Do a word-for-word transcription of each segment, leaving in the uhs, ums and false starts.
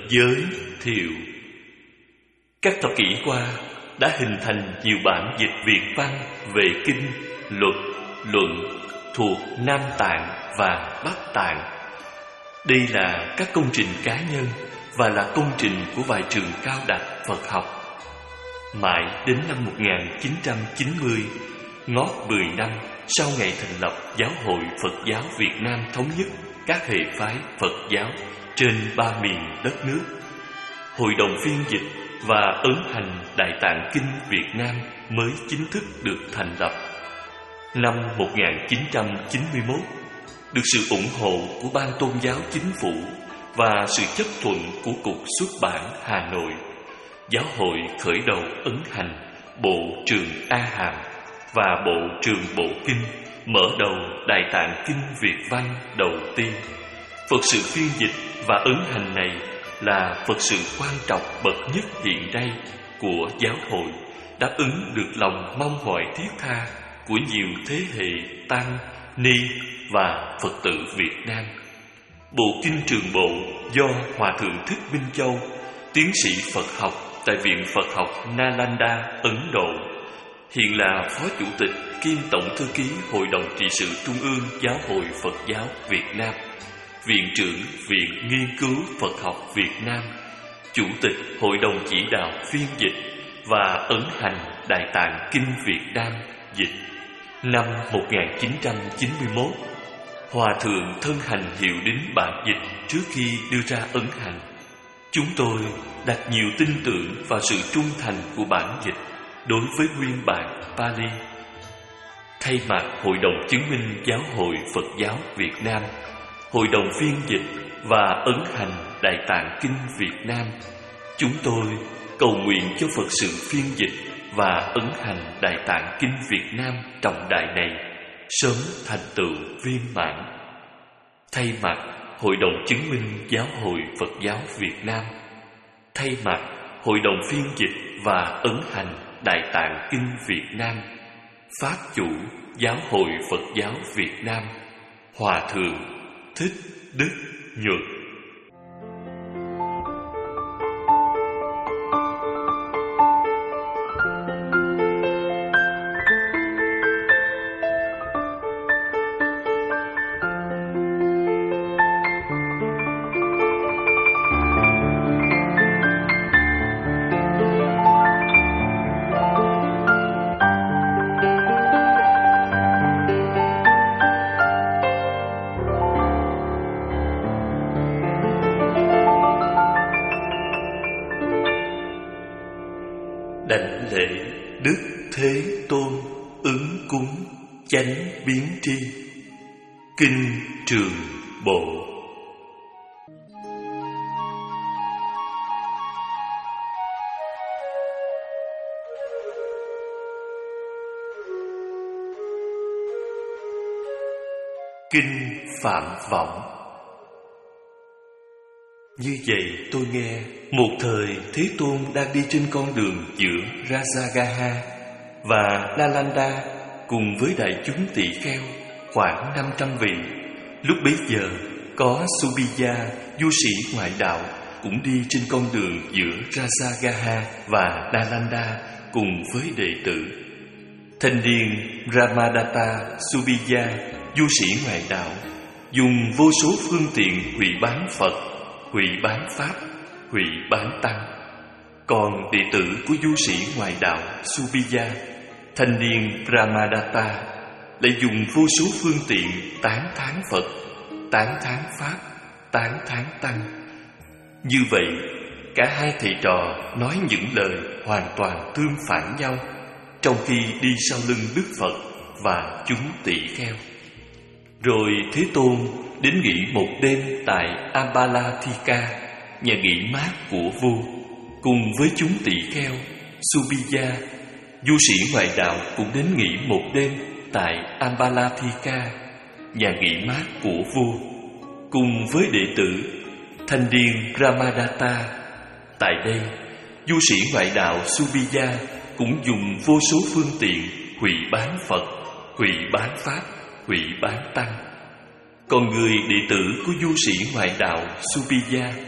giới thiệu. Các thập kỷ qua đã hình thành nhiều bản dịch Việt văn về kinh, luật, luận thuộc Nam Tạng và Bắc Tạng. Đây là các công trình cá nhân và là công trình của vài trường cao đẳng Phật học. Mãi đến năm một nghìn chín trăm chín mươi, ngót mười năm sau ngày thành lập Giáo hội Phật giáo Việt Nam thống nhất các hệ phái Phật giáo trên ba miền đất nước, Hội đồng phiên dịch và ấn hành Đại Tạng Kinh Việt Nam mới chính thức được thành lập. Năm một nghìn chín trăm chín mươi mốt, được sự ủng hộ của Ban Tôn giáo Chính phủ và sự chấp thuận của Cục Xuất bản Hà Nội, Giáo hội khởi đầu ấn hành Bộ Trường A Hàm và Bộ Trường Bộ Kinh, mở đầu Đại Tạng Kinh Việt văn đầu tiên. Phật sự phiên dịch và ấn hành này là Phật sự quan trọng bậc nhất hiện nay của giáo hội, đáp ứng được lòng mong mỏi thiết tha của nhiều thế hệ tăng, ni và Phật tử Việt Nam. Bộ Kinh Trường Bộ do Hòa Thượng Thích Minh Châu, tiến sĩ Phật học tại Viện Phật học Nalanda, Ấn Độ, hiện là Phó Chủ tịch kiêm Tổng Thư ký Hội đồng trị sự Trung ương Giáo hội Phật giáo Việt Nam, Viện trưởng Viện Nghiên cứu Phật học Việt Nam, Chủ tịch Hội đồng chỉ đạo phiên dịch và ấn hành Đại Tạng Kinh Việt Nam dịch. Năm một nghìn chín trăm chín mươi mốt, Hòa Thượng thân hành hiệu đính bản dịch trước khi đưa ra ấn hành. Chúng tôi đặt nhiều tin tưởng vào sự trung thành của bản dịch đối với nguyên bản Pali. Thay mặt Hội đồng chứng minh Giáo hội Phật giáo Việt Nam, Hội đồng phiên dịch và ấn hành Đại Tạng Kinh Việt Nam, chúng tôi cầu nguyện cho Phật sự phiên dịch và ấn hành Đại Tạng Kinh Việt Nam trọng đại này sớm thành tựu viên mãn. Thay mặt Hội đồng chứng minh Giáo hội Phật giáo Việt Nam, thay mặt Hội đồng phiên dịch và ấn hành Đại Tạng Kinh Việt Nam, Pháp chủ Giáo hội Phật giáo Việt Nam, Hòa Thượng Thích Đức Nhuận. Đảnh lễ Đức Thế Tôn ứng cúng chánh biến tri. Kinh Trường Bộ. Kinh Phạm Vọng. Như vậy tôi nghe, một thời Thế Tôn đang đi trên con đường giữa Rajagaha và Nalanda cùng với đại chúng tỳ kheo khoảng năm trăm vị. Lúc bấy giờ có Subhiya, du sĩ ngoại đạo, cũng đi trên con đường giữa Rajagaha và Nalanda cùng với đệ tử. Thanh niên Brahmadatta Subhiya, du sĩ ngoại đạo, dùng vô số phương tiện hủy bán Phật, hủy bán Pháp, hủy bán Tăng. Còn đệ tử của du sĩ ngoại đạo Subhiya, thanh niên Brahmadatta, lại dùng vô số phương tiện tán thán Phật, tán thán Pháp, tán thán Tăng. Như vậy, cả hai thầy trò nói những lời hoàn toàn tương phản nhau, trong khi đi sau lưng Đức Phật và chúng tỷ kheo. Rồi Thế Tôn đến nghỉ một đêm tại Ambalathika, nhà nghỉ mát của vua, cùng với chúng tỷ kheo. Subhiya, du sĩ ngoại đạo, cũng đến nghỉ một đêm tại Ambalathika, nhà nghỉ mát của vua, cùng với đệ tử thanh niên Brahmadatta. Tại đây, du sĩ ngoại đạo Subhiya cũng dùng vô số phương tiện hủy bán Phật, hủy bán Pháp, hủy bán Tăng. Còn người đệ tử của du sĩ ngoại đạo Subhiya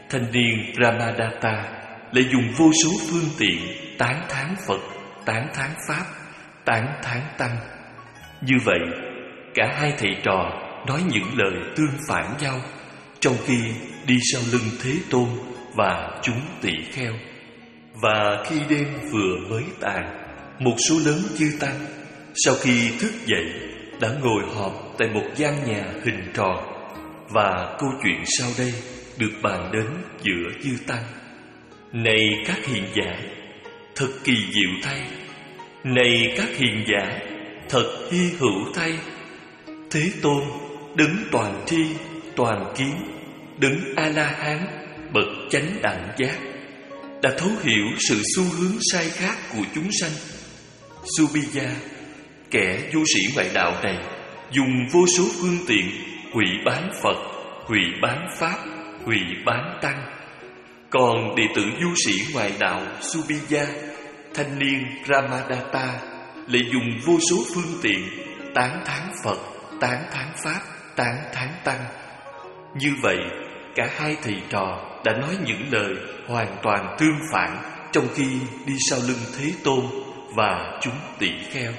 thanh niên Brahmadatta lại dùng vô số phương tiện tán thán Phật, tán thán Pháp, tán thán Tăng. Như vậy, cả hai thầy trò nói những lời tương phản nhau, trong khi đi sau lưng Thế Tôn và chúng tỳ kheo. Và khi đêm vừa mới tàn, một số lớn chư tăng sau khi thức dậy đã ngồi họp tại một gian nhà hình tròn, và câu chuyện sau đây được bàn đến giữa chư tăng. Này các hiền giả, thật kỳ diệu thay! Này các hiền giả, thật hy hữu thay! Thế Tôn, đấng toàn tri, toàn kiến, đấng A-la-hán, bậc chánh đẳng giác, đã thấu hiểu sự xu hướng sai khác của chúng sanh. Subija, kẻ vô sĩ ngoại đạo này, dùng vô số phương tiện hủy bán Phật, hủy bán Pháp, hủy bán Tăng. Còn đệ tử du sĩ ngoại đạo Subija, thanh niên Brahmadatta, lại dùng vô số phương tiện tán thán Phật, tán thán Pháp, tán thán Tăng. Như vậy, cả hai thầy trò đã nói những lời hoàn toàn tương phản trong khi đi sau lưng Thế Tôn và chúng tỳ kheo.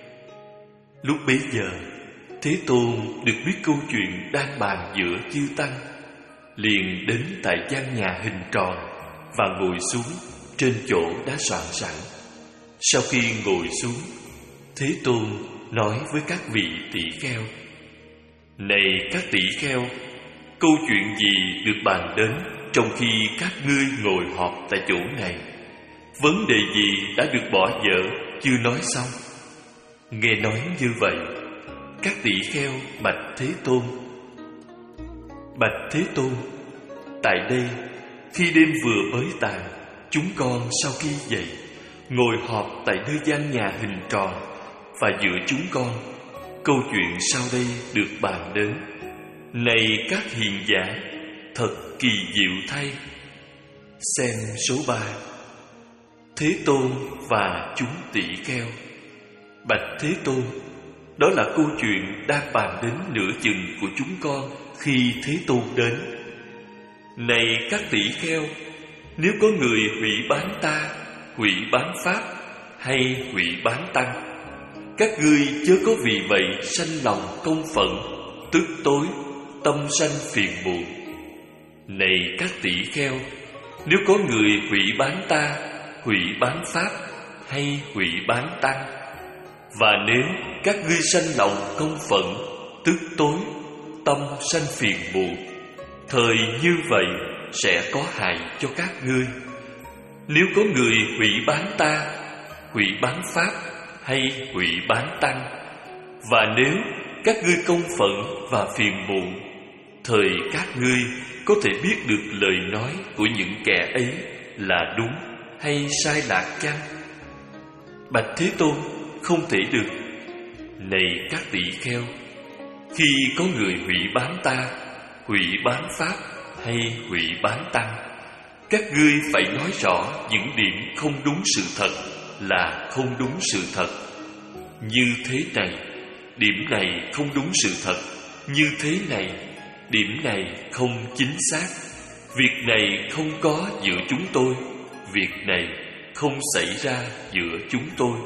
Lúc bấy giờ, Thế Tôn được biết câu chuyện đang bàn giữa chư tăng, liền đến tại gian nhà hình tròn và ngồi xuống trên chỗ đã soạn sẵn. Sau khi ngồi xuống, Thế Tôn nói với các vị tỷ kheo: Này các tỷ kheo, câu chuyện gì được bàn đến trong khi các ngươi ngồi họp tại chỗ này? Vấn đề gì đã được bỏ dở chưa nói xong? Nghe nói như vậy, các tỷ kheo bạch Thế Tôn: Bạch Thế Tôn, tại đây, khi đêm vừa mới tàn, chúng con sau khi dậy ngồi họp tại nơi gian nhà hình tròn, và giữa chúng con câu chuyện sau đây được bàn đến. Này các hiền giả, thật kỳ diệu thay! Xem số ba. Thế Tôn và chúng tỷ kheo. Bạch Thế Tôn, đó là câu chuyện đang bàn đến nửa chừng của chúng con khi Thế Tôn đến. Này các tỷ kheo, nếu có người hủy bán ta, hủy bán Pháp hay hủy bán Tăng, các ngươi chớ có vì vậy sanh lòng công phận, tức tối, tâm sanh phiền muộn. Này các tỷ kheo, nếu có người hủy bán ta, hủy bán Pháp hay hủy bán Tăng, và nếu các ngươi sanh lòng công phận, tức tối, tâm sanh phiền muộn, thời như vậy sẽ có hại cho các ngươi. Nếu có người hủy bán ta, hủy bán Pháp hay hủy bán Tăng, và nếu các ngươi công phận và phiền muộn, thời các ngươi có thể biết được lời nói của những kẻ ấy là đúng hay sai lạc chăng? Bạch Thế Tôn, không thể được. Này các tỷ kheo, khi có người hủy bán ta, hủy bán Pháp hay hủy bán Tăng, các ngươi phải nói rõ những điểm không đúng sự thật là không đúng sự thật. Như thế này, điểm này không đúng sự thật. Như thế này, điểm này không chính xác. Việc này không có giữa chúng tôi. Việc này không xảy ra giữa chúng tôi.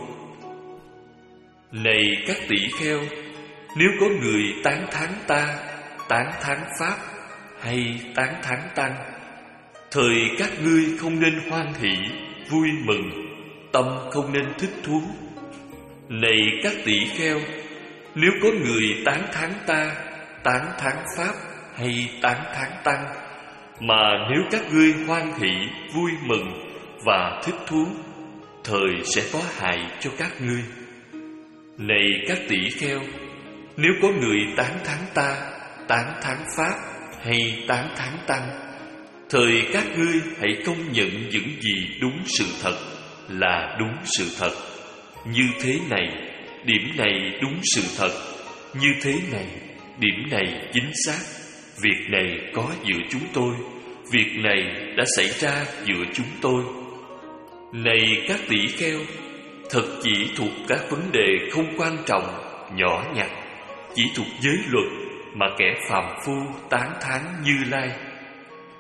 Này các tỷ kheo, nếu có người tán thán ta, tán thán Pháp hay tán thán Tăng, thời các ngươi không nên hoan hỷ, vui mừng, tâm không nên thích thú. Này các tỷ kheo, nếu có người tán thán ta, tán thán Pháp hay tán thán Tăng, mà nếu các ngươi hoan hỷ, vui mừng và thích thú, thời sẽ có hại cho các ngươi. Này các tỷ kheo, nếu có người tán thán ta, tán thán Pháp hay tán thán Tăng, thời các ngươi hãy công nhận những gì đúng sự thật là đúng sự thật. Như thế này, điểm này đúng sự thật. Như thế này, điểm này chính xác. Việc này có giữa chúng tôi. Việc này đã xảy ra giữa chúng tôi. Này các tỷ kheo, thật chỉ thuộc các vấn đề không quan trọng, nhỏ nhặt, chỉ thuộc giới luật mà kẻ phàm phu tán thán Như Lai.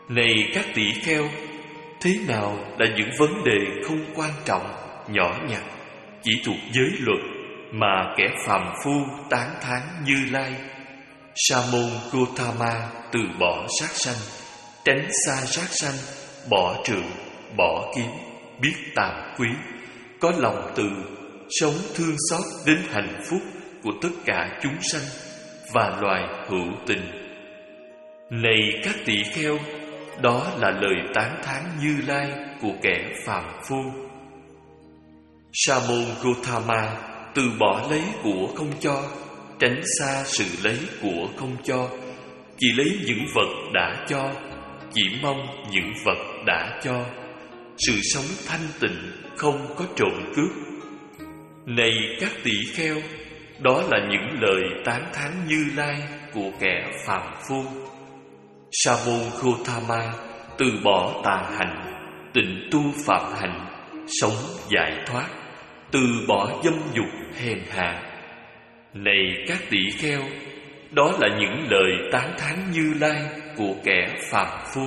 Này các tỷ kheo, thế nào là những vấn đề không quan trọng, nhỏ nhặt, chỉ thuộc giới luật mà kẻ phàm phu tán thán Như Lai? Sa môn Gotama từ bỏ sát sanh, tránh xa sát sanh, bỏ trượng, bỏ kiếm, biết tàm quý, có lòng từ, sống thương xót đến hạnh phúc của tất cả chúng sanh và loài hữu tình. Này các tỷ kheo, đó là lời tán thán Như Lai của kẻ phàm phu. Sa môn Gotama từ bỏ lấy của không cho, tránh xa sự lấy của không cho, chỉ lấy những vật đã cho, chỉ mong những vật đã cho, sự sống thanh tịnh, không có trộm cướp. Này các tỷ kheo, đó là những lời tán thán Như Lai của kẻ phàm phu. Sa môn Gotama từ bỏ tà hành, tịnh tu phạm hạnh, sống giải thoát, từ bỏ dâm dục hèn hạ. Này các tỷ kheo, đó là những lời tán thán Như Lai của kẻ phàm phu.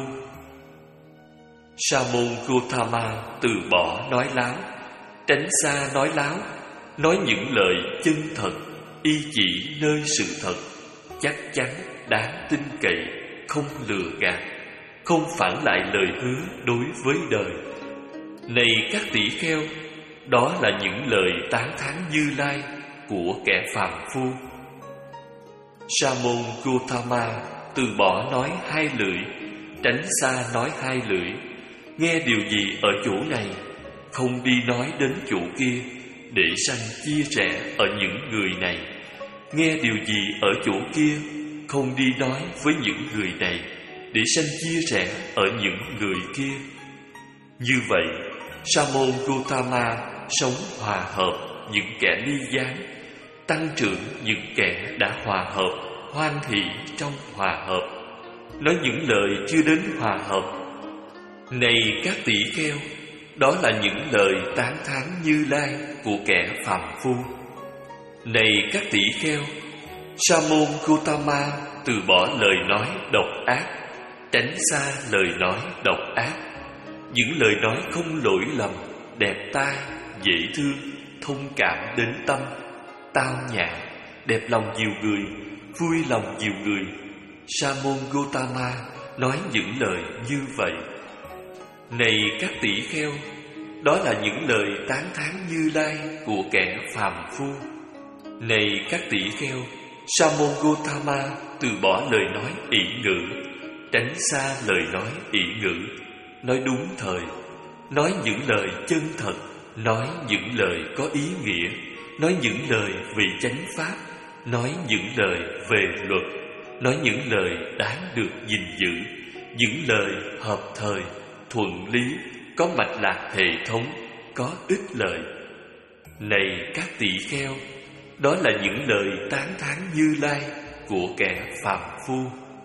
Sa môn Gotama từ bỏ nói láo, tránh xa nói láo, nói những lời chân thật, y chỉ nơi sự thật, chắc chắn, đáng tin cậy, không lừa gạt, không phản lại lời hứa đối với đời. Này các tỷ kheo, đó là những lời tán thán Như Lai của kẻ phàm phu. Sa môn Gotama từ bỏ nói hai lưỡi, tránh xa nói hai lưỡi, nghe điều gì ở chỗ này, không đi nói đến chỗ kia, để sanh chia rẽ ở những người này, nghe điều gì ở chỗ kia, không đi nói với những người này, để sanh chia rẽ ở những người kia. Như vậy, Sa môn Gotama sống hòa hợp những kẻ ly gián, tăng trưởng những kẻ đã hòa hợp, hoan hỷ trong hòa hợp, nói những lời chưa đến hòa hợp. Này các tỷ kheo, đó là những lời tán thán Như Lai của kẻ phàm phu. Này các tỷ kheo, Sa môn Gotama từ bỏ lời nói độc ác, tránh xa lời nói độc ác, những lời nói không lỗi lầm, đẹp tai, dễ thương, thông cảm đến tâm, tao nhã, đẹp lòng nhiều người, vui lòng nhiều người. Sa môn Gotama nói những lời như vậy. Này các tỷ kheo, đó là những lời tán thán Như Lai của kẻ phàm phu. Này các tỷ kheo, Sa môn Gotama từ bỏ lời nói ỷ ngữ, tránh xa lời nói ỷ ngữ, nói đúng thời, nói những lời chân thật, nói những lời có ý nghĩa, nói những lời về chánh pháp, nói những lời về luật, nói những lời đáng được gìn giữ, những lời hợp thời, thuận lý, có mạch lạc hệ thống, có ích lợi. Này các tỷ kheo, đó là những lời tán thán Như Lai của kẻ phàm phu.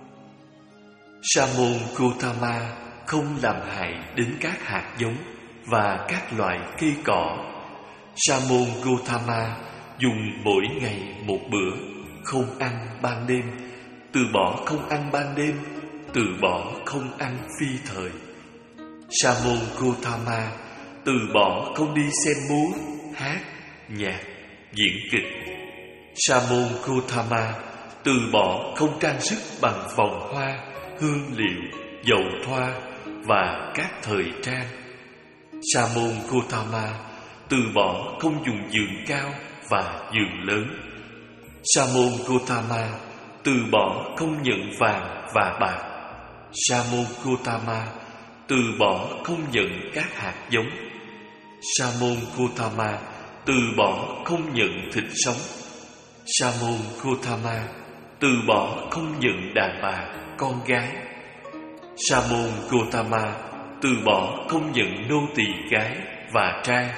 Sa môn Gotama không làm hại đến các hạt giống và các loại cây cỏ. Sa môn Gotama dùng mỗi ngày một bữa, không ăn ban đêm, từ bỏ không ăn ban đêm, từ bỏ không ăn phi thời. Sa môn Gotama từ bỏ không đi xem múa, hát, nhạc, diễn kịch. Sa môn Gotama từ bỏ không trang sức bằng vòng hoa, hương liệu, dầu thoa và các thời trang. Sa môn Gotama từ bỏ không dùng giường cao và giường lớn. Sa môn Gotama từ bỏ không nhận vàng và bạc. Sa môn Gotama từ bỏ không nhận các hạt giống. Sa môn Gotama từ bỏ không nhận thịt sống. Sa môn Gotama từ bỏ không nhận đàn bà, con gái. Sa môn Gotama từ bỏ không nhận nô tỳ gái và trai.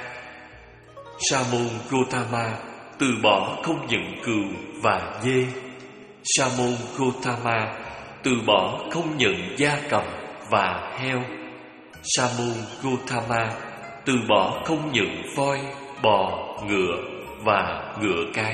Sa môn Gotama từ bỏ không nhận cừu và dê. Sa môn Gotama từ bỏ không nhận gia cầm và heo. Sa môn Gotama từ bỏ không nhận voi, bò, ngựa và ngựa cái.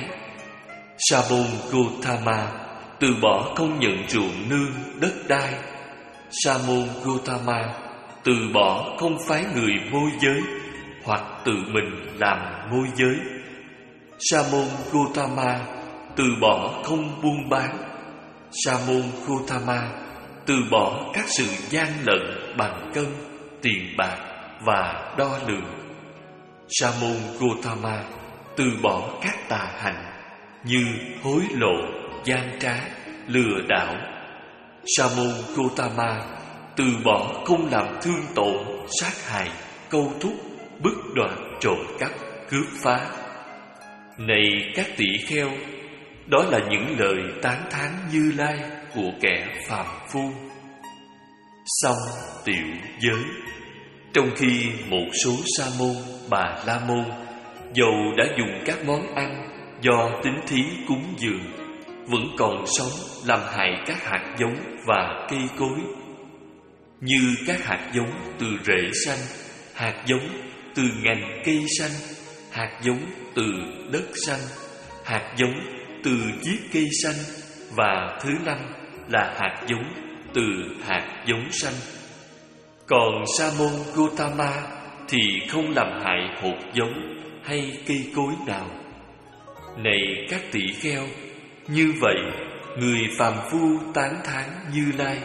Sa môn Gotama từ bỏ không nhận ruộng nương, đất đai. Sa môn Gotama từ bỏ không phái người môi giới hoặc tự mình làm môi giới. Sa môn Gotama từ bỏ không buôn bán. Sa môn Gotama từ bỏ các sự gian lận bằng cân, tiền bạc và đo lường. Sa môn Gotama từ bỏ các tà hạnh như hối lộ, gian trá, lừa đảo. Sa môn Gotama từ bỏ không làm thương tổn, sát hại, câu thúc, bức đoạt, trộm cắp, cướp phá. Này các tỷ kheo, đó là những lời tán thán Như Lai của kẻ phàm phu. Xong tiểu giới. Trong khi một số sa môn, bà la môn dầu đã dùng các món ăn do tín thí cúng dường, vẫn còn sống làm hại các hạt giống và cây cối, như các hạt giống từ rễ xanh, hạt giống từ ngành cây xanh, hạt giống từ đất xanh, hạt giống từ chiếc cây xanh, và thứ năm là hạt giống từ hạt giống xanh. Còn sa môn Gotama thì không làm hại hột giống hay cây cối nào. Này các tỷ kheo, như vậy người phàm phu tán thán Như Lai.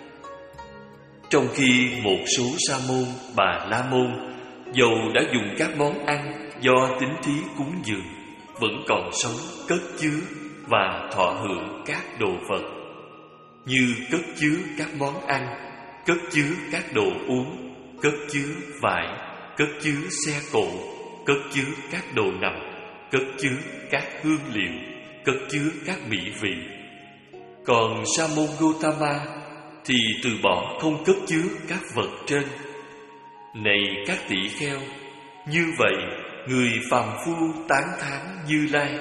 Trong khi một số sa môn, bà la môn dầu đã dùng các món ăn do tín thí cúng dường, vẫn còn sống cất chứa và thọ hưởng các đồ vật, như cất chứa các món ăn, cất chứa các đồ uống, cất chứa vải, cất chứa xe cộ, cất chứa các đồ nằm, cất chứa các hương liệu, cất chứa các mỹ vị. Còn sa môn Gotama thì từ bỏ không cất chứa các vật trên. Này các tỷ kheo, như vậy người phàm phu tán thán Như Lai.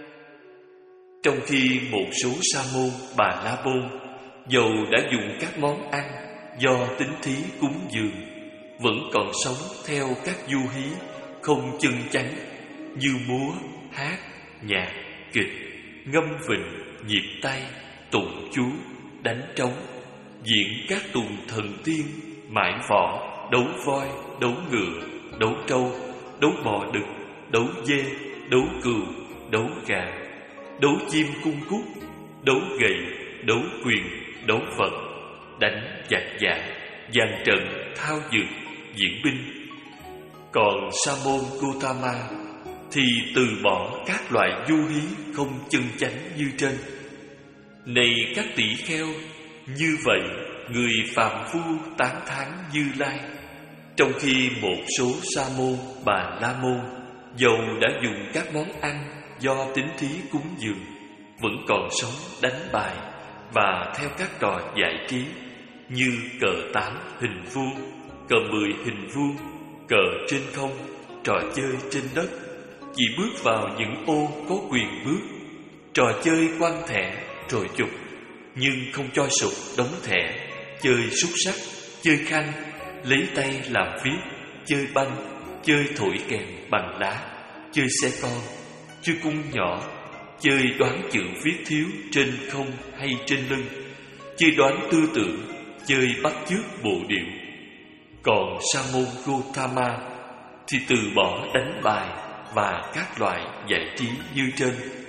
Trong khi một số sa môn, bà la môn dầu đã dùng các món ăn do tín thí cúng dường, vẫn còn sống theo các du hí không chân chánh, như múa, hát, nhạc, kịch, ngâm vịnh, nhịp tay, tụng chú, đánh trống, diễn các tuồng thần tiên, mãi võ, đấu voi, đấu ngựa, đấu trâu, đấu bò đực, đấu dê, đấu cừu, đấu gà, đấu chim cung cút, đấu gậy, đấu quyền, đấu vật, đánh giặc giả, dàn trận, thao dược, diễn binh. Còn sa môn Gotama thì từ bỏ các loại du hí không chân chánh như trên. Này các tỷ kheo, như vậy người phàm phu tán thán Như Lai. Trong khi một số sa môn, bà la môn dầu đã dùng các món ăn do tín thí cúng dường, vẫn còn sống đánh bài và theo các trò giải trí như cờ tám hình vuông, cờ mười hình vuông, cờ trên không, trò chơi trên đất, chỉ bước vào những ô có quyền bước, trò chơi quăng thẻ rồi chụp, nhưng không cho sụp đóng thẻ, chơi xúc sắc, chơi khăn, lấy tay làm viết, chơi banh, chơi thổi kèn bằng đá, chơi xe con, chơi cung nhỏ, chơi đoán chữ viết thiếu trên không hay trên lưng, chơi đoán tư tưởng, chơi bắt chước bộ điệu. Còn sa môn Gotama thì từ bỏ đánh bài và các loại giải trí như trên.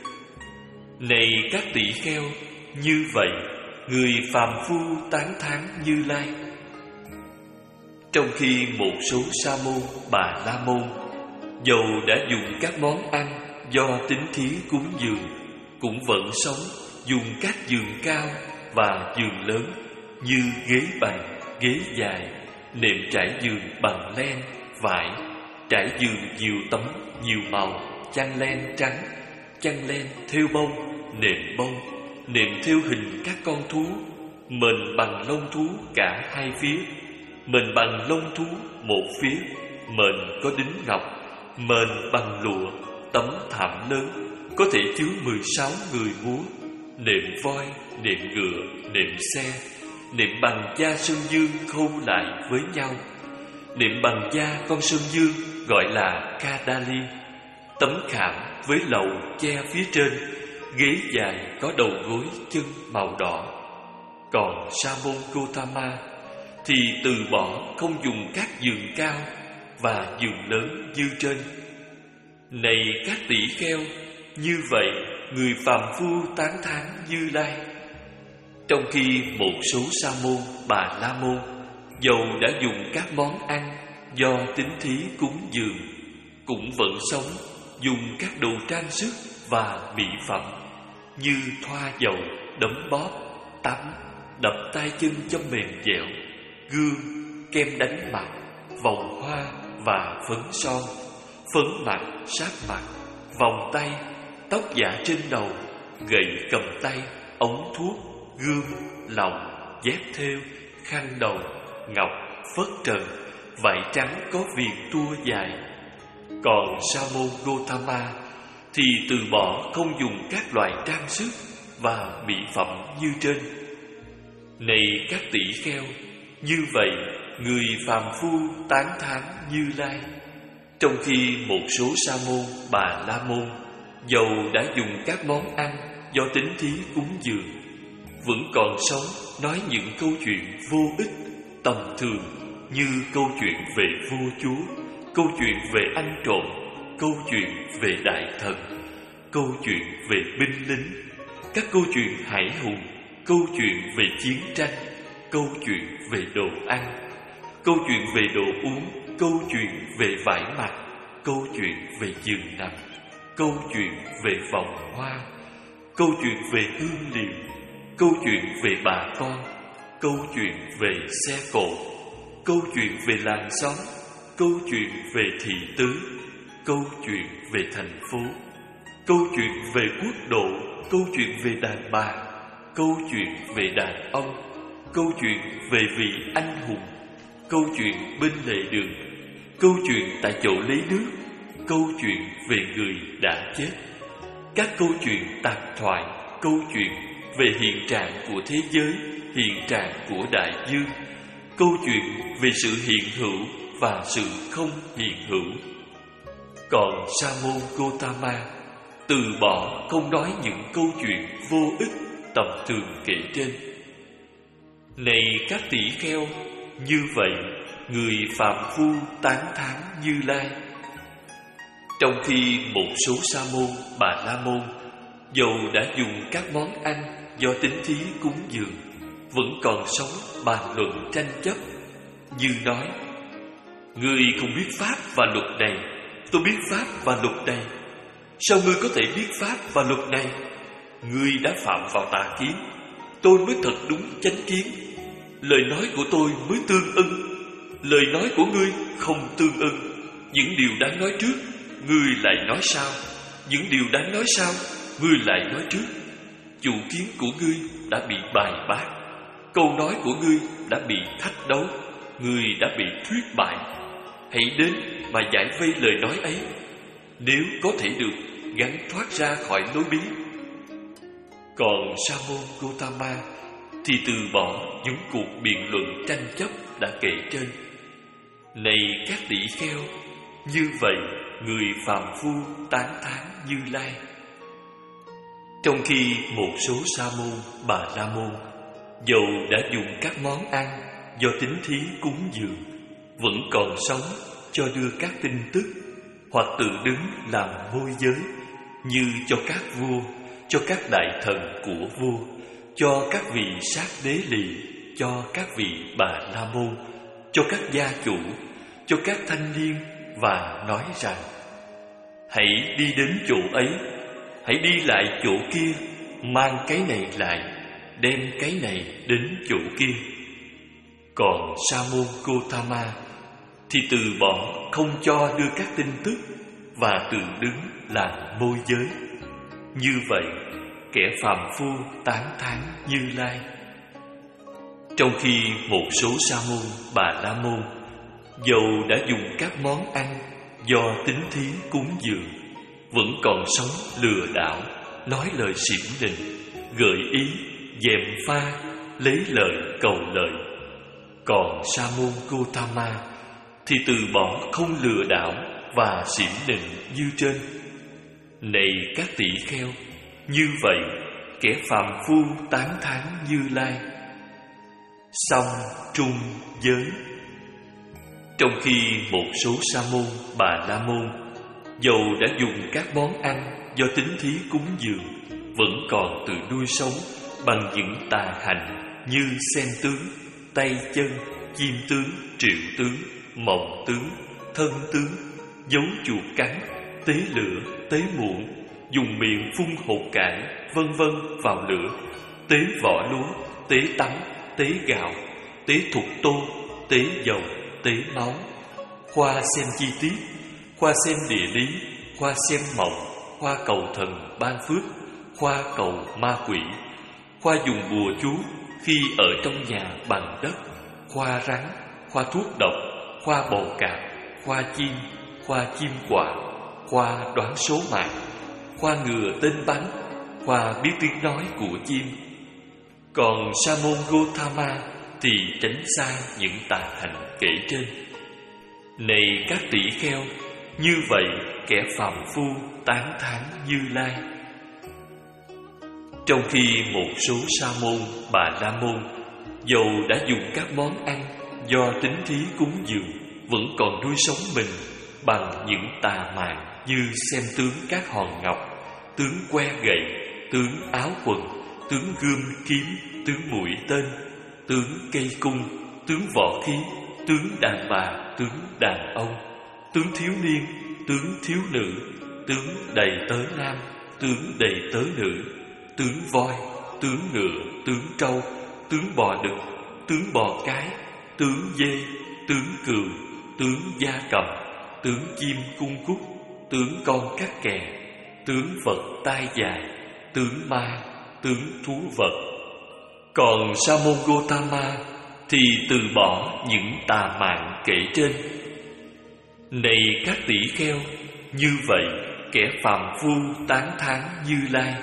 Này các tỷ kheo, như vậy người phàm phu tán thán Như Lai. Trong khi một số sa môn, bà la môn dầu đã dùng các món ăn do tín thí cúng dường, cũng vẫn sống dùng các giường cao và giường lớn như ghế bành, ghế dài, nệm trải giường bằng len, vải, trải giường nhiều tấm, nhiều màu, chăn len trắng, chăn len thêu bông, nệm bông, nệm thêu hình các con thú, mền bằng lông thú cả hai phía, mền bằng lông thú một phía, mền có đính ngọc, mền bằng lụa, tấm thảm lớn, có thể chứa mười sáu người múa, nệm voi, nệm ngựa, nệm xe, nệm bằng da sơn dương khâu lại với nhau. Nệm bằng da con sơn dương gọi là Kadali, tấm khảm với lầu che phía trên, ghế dài có đầu gối chân màu đỏ. Còn Sa môn Gotama thì từ bỏ không dùng các giường cao và giường lớn như trên. Này các tỷ kheo, như vậy người phàm phu tán thán Như Lai. Trong khi một số sa môn, bà la môn dầu đã dùng các món ăn do tín thí cúng dường, cũng vẫn sống dùng các đồ trang sức và mỹ phẩm như thoa dầu, đấm bóp, tắm, đập tay chân cho mềm dẻo, gương, kem đánh mặt, vòng hoa và phấn son, phấn mặt, sát mặt, vòng tay, tóc giả trên đầu, gậy cầm tay, ống thuốc, gươm, lọng, dép thêu, khăn đầu, ngọc, phất trần, vải trắng có viền tua dài. Còn Sa môn Gotama thì từ bỏ không dùng các loại trang sức và mỹ phẩm như trên. Này các tỷ kheo, như vậy người phàm phu tán thán Như Lai. Trong khi một số sa môn, bà la môn dầu đã dùng các món ăn do tín thí cúng dường, vẫn còn sống nói những câu chuyện vô ích, tầm thường, như câu chuyện về vua chúa, câu chuyện về ăn trộm, câu chuyện về đại thần, câu chuyện về binh lính, các câu chuyện hải hùng, câu chuyện về chiến tranh, câu chuyện về đồ ăn, câu chuyện về đồ uống, câu chuyện về vải mặc, câu chuyện về giường nằm, câu chuyện về vòng hoa, câu chuyện về hương liệu, câu chuyện về bà con, câu chuyện về xe cộ, câu chuyện về làng xóm, câu chuyện về thị tứ, câu chuyện về thành phố, câu chuyện về quốc độ, câu chuyện về đàn bà, câu chuyện về đàn ông, câu chuyện về vị anh hùng, câu chuyện bên lề đường, câu chuyện tại chỗ lấy nước, câu chuyện về người đã chết, các câu chuyện tạp thoại, câu chuyện về hiện trạng của thế giới, hiện trạng của đại dương, câu chuyện về sự hiện hữu và sự không hiện hữu. Còn Sa môn Gotama từ bỏ không nói những câu chuyện vô ích tầm thường kể trên. Này các tỷ kheo, như vậy người phàm phu tán thán Như Lai. Trong khi một số sa môn, bà la môn dầu đã dùng các món ăn do tín thí cúng dường, vẫn còn sống bàn luận tranh chấp, như nói: ngươi không biết pháp và luật này, tôi biết pháp và luật này. Sao ngươi có thể biết pháp và luật này? Ngươi đã phạm vào tà kiến, tôi mới thật đúng chánh kiến. Lời nói của tôi mới tương ưng, lời nói của ngươi không tương ưng. Những điều đáng nói trước, ngươi lại nói sau. Những điều đáng nói sau, ngươi lại nói trước. Chủ kiến của ngươi đã bị bài bác, câu nói của ngươi đã bị thách đấu, ngươi đã bị thuyết bại. Hãy đến mà giải vây lời nói ấy, nếu có thể được gắng thoát ra khỏi lối bí. Còn Sa môn Gotama thì từ bỏ những cuộc biện luận tranh chấp đã kể trên. Này các tỷ kheo, như vậy người phàm phu tán thán Như Lai. Trong khi một số sa môn, bà la môn dầu đã dùng các món ăn do tín thí cúng dường, vẫn còn sống cho đưa các tin tức, hoặc tự đứng làm môi giới, như cho các vua, cho các đại thần của vua, cho các vị sát đế lì, cho các vị bà la môn, cho các gia chủ, cho các thanh niên, và nói rằng: hãy đi đến chỗ ấy, hãy đi lại chỗ kia, mang cái này lại, đem cái này đến chỗ kia. Còn Sa môn Gotama thì từ bỏ không cho đưa các tin tức, và tự đứng làm môi giới. Như vậy kẻ phàm phu tán thán Như Lai. Trong khi một số sa môn, bà la môn dầu đã dùng các món ăn do tín thí cúng dường, vẫn còn sống lừa đảo, nói lời xỉm nịnh, gợi ý, gièm pha, lấy lời cầu lợi. Còn Sa môn Gotama thì từ bỏ không lừa đảo và xỉm nịnh như trên. Này các tỷ kheo, như vậy kẻ phàm phu tán thán Như Lai. song trung giới. Trong khi một số sa môn, bà la môn, dầu đã dùng các món ăn do tín thí cúng dường, vẫn còn tự nuôi sống bằng những tà hành như xem tướng, tay chân, chim tướng, triệu tướng, mộng tướng, thân tướng, dấu chuột cắn, tế lửa, tế muỗng, dùng miệng phun hột cải, vân vân vào lửa, tế vỏ lúa, tế tắm, tế gạo, tế thục tô, tế dầu, tế máu. Khoa xem chi tiết, khoa xem địa lý, khoa xem mộng, khoa cầu thần ban phước, khoa cầu ma quỷ, khoa dùng bùa chú khi ở trong nhà bằng đất, khoa rắn, khoa thuốc độc, khoa bầu cạp, khoa chim, khoa chim quạ, khoa đoán số mạng, khoa ngừa tên bắn, khoa biết tiếng nói của chim. Còn sa môn Gotama thì tránh xa những tà hành kể trên. Này các tỷ kheo, như vậy kẻ phàm phu tán thán Như Lai. Trong khi một số sa môn, bà la môn, dầu đã dùng các món ăn do tín thí cúng dường, vẫn còn nuôi sống mình bằng những tà mạn như xem tướng các hòn ngọc, tướng que gậy, tướng áo quần, tướng gươm kiếm, tướng mũi tên, tướng cây cung, tướng võ khí, tướng đàn bà, tướng đàn ông, tướng thiếu niên, tướng thiếu nữ, tướng đầy tớ nam, tướng đầy tớ nữ, tướng voi, tướng ngựa, tướng trâu, tướng bò đực, tướng bò cái, tướng dê, tướng cừu, tướng gia cầm, tướng chim cung cúc, tướng con cắt kè, tướng vật tai dài, tướng ma, tướng thú vật. Còn sa môn Gotama thì từ bỏ những tà mạn kể trên. Này các tỷ kheo, như vậy kẻ phàm phu tán thán Như Lai.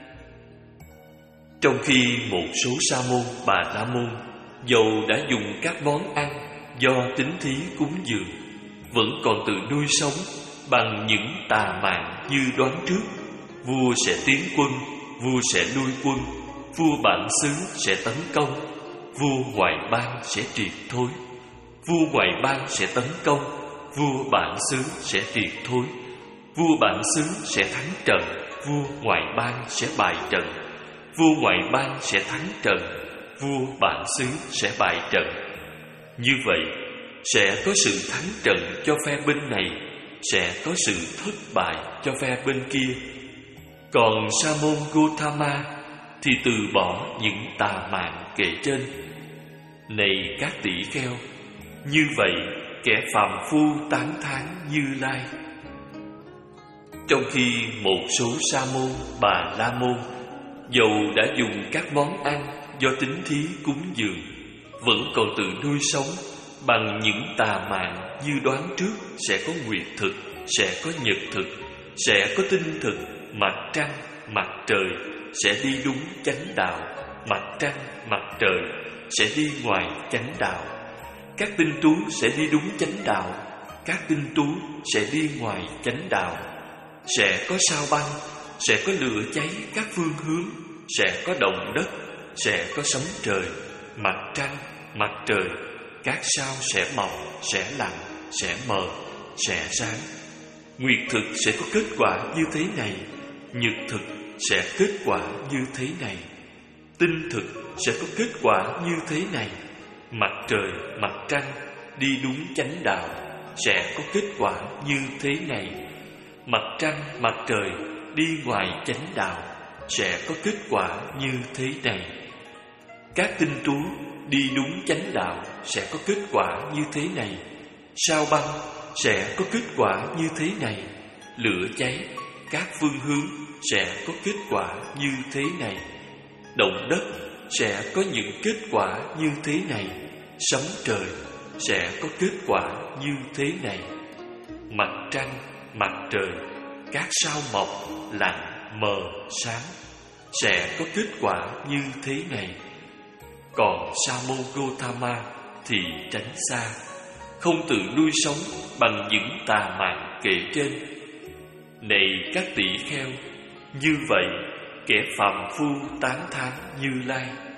Trong khi một số sa môn, bà la môn, dầu đã dùng các món ăn do tín thí cúng dường, vẫn còn tự nuôi sống bằng những tà mạn như đoán trước: vua sẽ tiến quân, vua sẽ lui quân, vua bản xứ sẽ tấn công, vua ngoại bang sẽ triệt thối, vua ngoại bang sẽ tấn công, vua bản xứ sẽ triệt thối, vua bản xứ sẽ thắng trận, vua ngoại bang sẽ bại trận, vua ngoại bang sẽ thắng trận, vua bản xứ sẽ bại trận. Như vậy sẽ có sự thắng trận cho phe bên này, sẽ có sự thất bại cho phe bên kia. Còn sa môn Gotama thì từ bỏ những tà mạn kể trên. Này các tỷ kheo, như vậy kẻ phàm phu tán thán Như Lai. Trong khi một số sa môn, bà la môn, dầu đã dùng các món ăn do tín thí cúng dường, vẫn còn tự nuôi sống bằng những tà mạn như đoán trước sẽ có nguyệt thực, sẽ có nhật thực, sẽ có tinh thực, mặt trăng, mặt trời sẽ đi đúng chánh đạo, mặt trăng, mặt trời sẽ đi ngoài chánh đạo. Các tinh tú sẽ đi đúng chánh đạo, các tinh tú sẽ đi ngoài chánh đạo. Sẽ có sao băng, sẽ có lửa cháy các phương hướng, sẽ có động đất, sẽ có sấm trời, mặt trăng, mặt trời. Các sao sẽ mọc, sẽ lặn, sẽ mờ, sẽ sáng. Nguyệt thực sẽ có kết quả như thế này, nhật thực sẽ kết quả như thế này, tinh thực sẽ có kết quả như thế này. Mặt trời, mặt trăng đi đúng chánh đạo sẽ có kết quả như thế này. Mặt trăng, mặt trời đi ngoài chánh đạo sẽ có kết quả như thế này. Các tinh tú đi đúng chánh đạo sẽ có kết quả như thế này. Sao băng sẽ có kết quả như thế này. Lửa cháy các phương hướng sẽ có kết quả như thế này. Động đất sẽ có những kết quả như thế này. Sấm trời sẽ có kết quả như thế này. Mặt trăng, mặt trời, các sao mọc, lặn, mờ, sáng sẽ có kết quả như thế này. Còn sa môn Gotama thì tránh xa, không tự nuôi sống bằng những tà mạn kể trên. Này các tỷ kheo, như vậy kẻ phàm phu tán thán Như Lai.